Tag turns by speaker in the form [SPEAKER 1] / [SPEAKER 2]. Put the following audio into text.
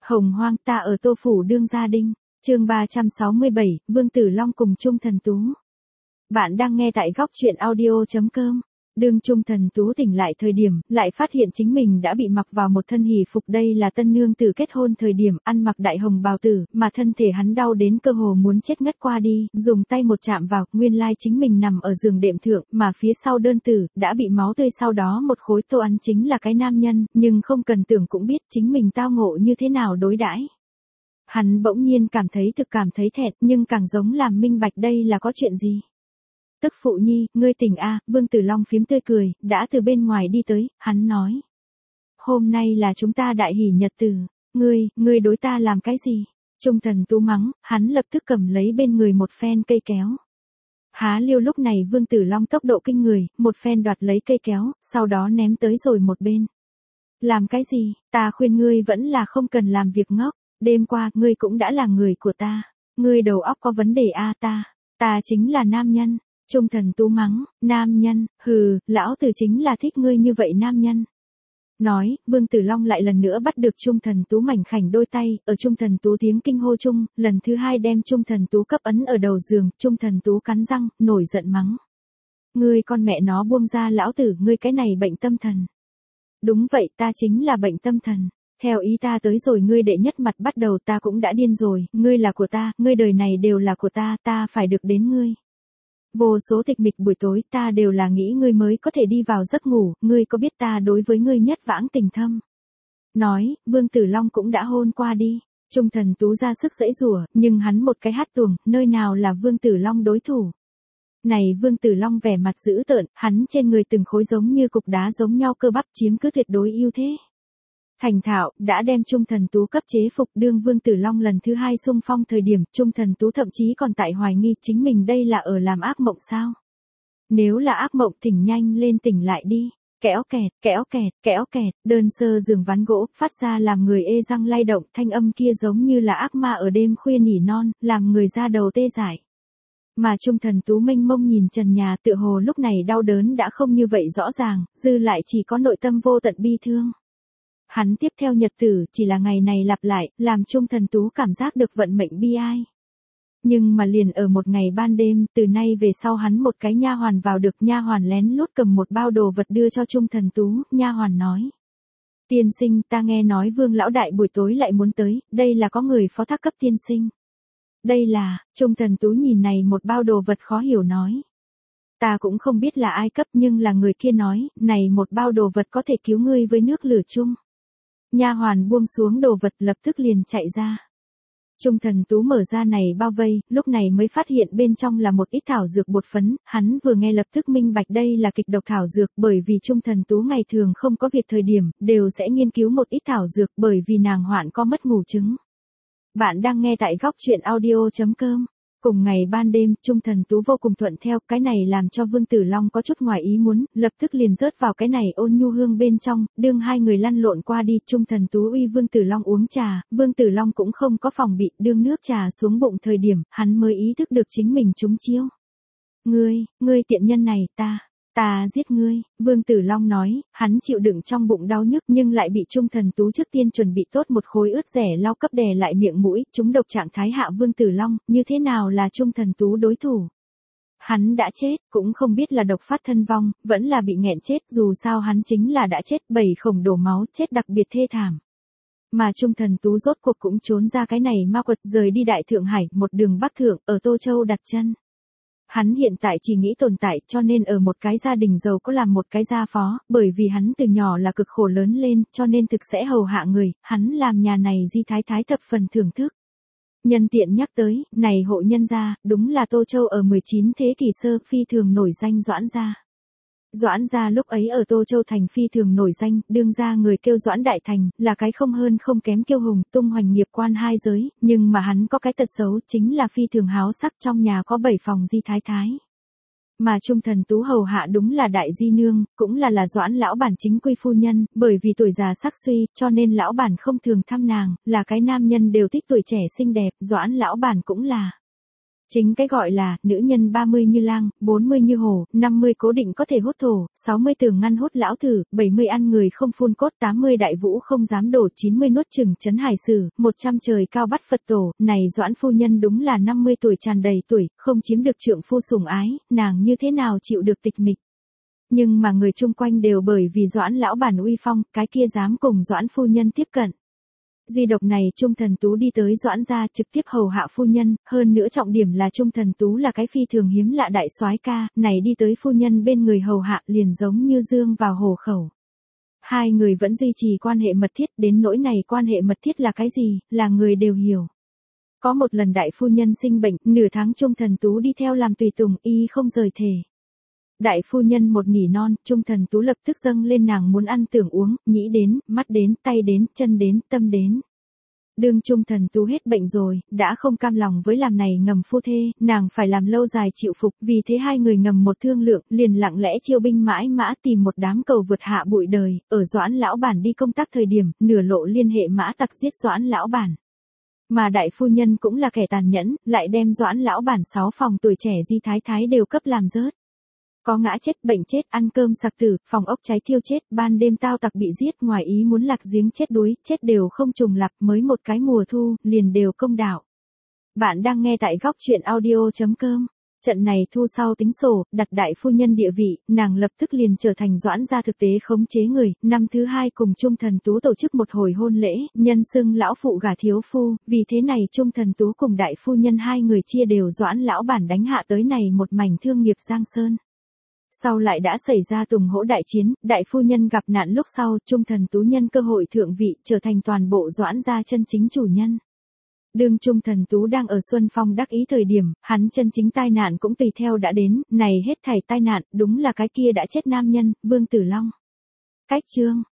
[SPEAKER 1] Hồng hoang ta ở Tô Phủ đương gia đinh, chương 367, Vương Tử Long cùng Trung Thần Tú. Bạn đang nghe tại góc truyện audio.com. Đương Trung Thần Tú tỉnh lại thời điểm, lại phát hiện chính mình đã bị mặc vào một thân hỷ phục, đây là tân nương tử kết hôn thời điểm, ăn mặc đại hồng bào tử, mà thân thể hắn đau đến cơ hồ muốn chết ngất qua đi, dùng tay một chạm vào, nguyên lai chính mình nằm ở giường đệm thượng, mà phía sau đơn tử, đã bị máu tươi sau đó một khối tô ăn chính là cái nam nhân, nhưng không cần tưởng cũng biết chính mình tao ngộ như thế nào đối đãi. Hắn bỗng nhiên cảm thấy thẹn, nhưng càng giống làm minh bạch đây là có chuyện gì. Tức phụ nhi, ngươi tỉnh a? Vương Tử Long phím tươi cười, đã từ bên ngoài đi tới, hắn nói. Hôm nay là chúng ta đại hỷ nhật tử, ngươi đối ta làm cái gì? Trung Thần Tú mắng, hắn lập tức cầm lấy bên người một phen cây kéo. Há liêu lúc này Vương Tử Long tốc độ kinh người, một phen đoạt lấy cây kéo, sau đó ném tới rồi một bên. Làm cái gì, ta khuyên ngươi vẫn là không cần làm việc ngốc, đêm qua ngươi cũng đã là người của ta, ngươi đầu óc có vấn đề a? Ta chính là nam nhân. Trung Thần Tú mắng, nam nhân, hừ, lão tử chính là thích ngươi như vậy nam nhân. Nói, Vương Tử Long lại lần nữa bắt được Trung Thần Tú mảnh khảnh đôi tay, ở Trung Thần Tú tiếng kinh hô chung, lần thứ hai đem Trung Thần Tú cấp ấn ở đầu giường, Trung Thần Tú cắn răng, nổi giận mắng. Ngươi con mẹ nó buông ra lão tử, ngươi cái này bệnh tâm thần. Đúng vậy, ta chính là bệnh tâm thần. Theo ý ta tới rồi, ngươi đệ nhất mặt bắt đầu ta cũng đã điên rồi, ngươi là của ta, ngươi đời này đều là của ta phải được đến ngươi. Vô số tịch mịch buổi tối ta đều là nghĩ ngươi mới có thể đi vào giấc ngủ, ngươi có biết ta đối với ngươi nhất vãng tình thâm. Nói, Vương Tử Long cũng đã hôn qua đi, Trung Thần Tú ra sức giãy giụa, nhưng hắn một cái hát tuồng, nơi nào là Vương Tử Long đối thủ. Này Vương Tử Long vẻ mặt dữ tợn, hắn trên người từng khối giống như cục đá giống nhau cơ bắp chiếm cứ tuyệt đối ưu thế. Thành thạo, đã đem Trung Thần Tú cấp chế phục, đương Vương Tử Long lần thứ hai xung phong thời điểm, Trung Thần Tú thậm chí còn tại hoài nghi chính mình đây là ở làm ác mộng sao. Nếu là ác mộng tỉnh nhanh lên tỉnh lại đi, kẽo kẹt, đơn sơ giường ván gỗ, phát ra làm người ê răng lay động, thanh âm kia giống như là ác ma ở đêm khuya nỉ non, làm người ra đầu tê dại. Mà Trung Thần Tú mênh mông nhìn trần nhà tựa hồ lúc này đau đớn đã không như vậy rõ ràng, dư lại chỉ có nội tâm vô tận bi thương. Hắn tiếp theo nhật tử chỉ là ngày này lặp lại, làm Trung Thần Tú cảm giác được vận mệnh bi ai. Nhưng mà liền ở một ngày ban đêm, từ nay về sau hắn một cái nha hoàn vào được, nha hoàn lén lút cầm một bao đồ vật đưa cho Trung Thần Tú, nha hoàn nói. Tiên sinh, ta nghe nói Vương lão đại buổi tối lại muốn tới, đây là có người phó thác cấp tiên sinh. Đây là, Trung Thần Tú nhìn này một bao đồ vật khó hiểu nói. Ta cũng không biết là ai cấp nhưng là người kia nói, này một bao đồ vật có thể cứu ngươi với nước lửa chung. Nha hoàn buông xuống đồ vật lập tức liền chạy ra. Trung Thần Tú mở ra này bao vây, lúc này mới phát hiện bên trong là một ít thảo dược bột phấn, hắn vừa nghe lập tức minh bạch đây là kịch độc thảo dược, bởi vì Trung Thần Tú ngày thường không có việc thời điểm, đều sẽ nghiên cứu một ít thảo dược bởi vì nàng hoạn có mất ngủ chứng. Bạn đang nghe tại góc truyện audio.com. Cùng ngày ban đêm, Trung Thần Tú vô cùng thuận theo, cái này làm cho Vương Tử Long có chút ngoài ý muốn, lập tức liền rớt vào cái này ôn nhu hương bên trong, đương hai người lăn lộn qua đi, Trung Thần Tú uy Vương Tử Long uống trà, Vương Tử Long cũng không có phòng bị, đương nước trà xuống bụng thời điểm, hắn mới ý thức được chính mình trúng chiêu. Ngươi tiện nhân này, ta giết ngươi, Vương Tử Long nói, hắn chịu đựng trong bụng đau nhức nhưng lại bị Trung Thần Tú trước tiên chuẩn bị tốt một khối ướt rẻ lau cấp đè lại miệng mũi, chúng độc trạng thái hạ Vương Tử Long, như thế nào là Trung Thần Tú đối thủ. Hắn đã chết, cũng không biết là độc phát thân vong, vẫn là bị nghẹn chết, dù sao hắn chính là đã chết, 7 khổng đổ máu, chết đặc biệt thê thảm. Mà Trung Thần Tú rốt cuộc cũng trốn ra cái này ma quật, rời đi Đại Thượng Hải, một đường Bắc Thượng, ở Tô Châu đặt chân. Hắn hiện tại chỉ nghĩ tồn tại cho nên ở một cái gia đình giàu có làm một cái gia phó, bởi vì hắn từ nhỏ là cực khổ lớn lên cho nên thực sẽ hầu hạ người, hắn làm nhà này Di Thái Thái thập phần thưởng thức. Nhân tiện nhắc tới, này hộ nhân gia, đúng là Tô Châu ở 19 thế kỷ sơ phi thường nổi danh Doãn gia. Doãn gia lúc ấy ở Tô Châu thành phi thường nổi danh, đương gia người kêu Doãn Đại Thành, là cái không hơn không kém kiêu hùng, tung hoành nghiệp quan hai giới, nhưng mà hắn có cái tật xấu chính là phi thường háo sắc, trong nhà có 7 phòng Di Thái Thái. Mà Trung Thần Tú hầu hạ đúng là Đại Di Nương, cũng là Doãn lão bản chính quy phu nhân, bởi vì tuổi già sắc suy, cho nên lão bản không thường thăm nàng, là cái nam nhân đều thích tuổi trẻ xinh đẹp, Doãn lão bản cũng là. Chính cái gọi là, nữ nhân 30 như lang, 40 như hổ, 50 cố định có thể hút thổ, 60 tường ngăn hút lão thử, 70 ăn người không phun cốt, 80 đại vũ không dám đổ, 90 nuốt chửng chấn hải sử, 100 trời cao bắt Phật tổ, này Doãn phu nhân đúng là 50 tuổi tràn đầy tuổi, không chiếm được trượng phu sủng ái, nàng như thế nào chịu được tịch mịch. Nhưng mà người chung quanh đều bởi vì Doãn lão bản uy phong, cái kia dám cùng Doãn phu nhân tiếp cận. Duy độc này Trung Thần Tú đi tới Doãn gia trực tiếp hầu hạ phu nhân, hơn nữa trọng điểm là Trung Thần Tú là cái phi thường hiếm lạ đại soái ca, này đi tới phu nhân bên người hầu hạ liền giống như dương vào hổ khẩu. Hai người vẫn duy trì quan hệ mật thiết, đến nỗi này quan hệ mật thiết là cái gì, là người đều hiểu. Có một lần đại phu nhân sinh bệnh, nửa tháng Trung Thần Tú đi theo làm tùy tùng, y không rời thể. Đại phu nhân một nỉ non, Trung Thần Tú lập tức dâng lên nàng muốn ăn tưởng uống, nhĩ đến, mắt đến, tay đến, chân đến, tâm đến. Đương Trung Thần Tú hết bệnh rồi, đã không cam lòng với làm này ngầm phu thê, nàng phải làm lâu dài chịu phục, vì thế hai người ngầm một thương lượng, liền lặng lẽ chiêu binh mãi mã tìm một đám cầu vượt hạ bụi đời, ở Doãn lão bản đi công tác thời điểm, nửa lộ liên hệ mã tặc giết Doãn lão bản. Mà đại phu nhân cũng là kẻ tàn nhẫn, lại đem Doãn lão bản 6 phòng tuổi trẻ di thái thái đều cấp làm rớt. Có ngã chết, bệnh chết, ăn cơm sặc tử, phòng ốc cháy thiêu chết, ban đêm tao tặc bị giết, ngoài ý muốn lạc giếng chết đuối, chết đều không trùng lặp, mới một cái mùa thu, liền đều công đạo. Bạn đang nghe tại góc truyện audio.com. Trận này thu sau tính sổ, đặt đại phu nhân địa vị, nàng lập tức liền trở thành Doãn gia thực tế khống chế người, năm thứ 2 cùng Trung Thần Tú tổ chức một hồi hôn lễ, nhân xưng lão phụ gả thiếu phu, vì thế này Trung Thần Tú cùng đại phu nhân hai người chia đều Doãn lão bản đánh hạ tới này một mảnh thương nghiệp giang sơn. Sau lại đã xảy ra tùng hỗ đại chiến, đại phu nhân gặp nạn lúc sau, Trung Thần Tú nhân cơ hội thượng vị, trở thành toàn bộ Doãn gia chân chính chủ nhân. Đương Trung Thần Tú đang ở Xuân Phong đắc ý thời điểm, hắn chân chính tai nạn cũng tùy theo đã đến, này hết thảy tai nạn, đúng là cái kia đã chết nam nhân, Vương Tử Long. Cách chương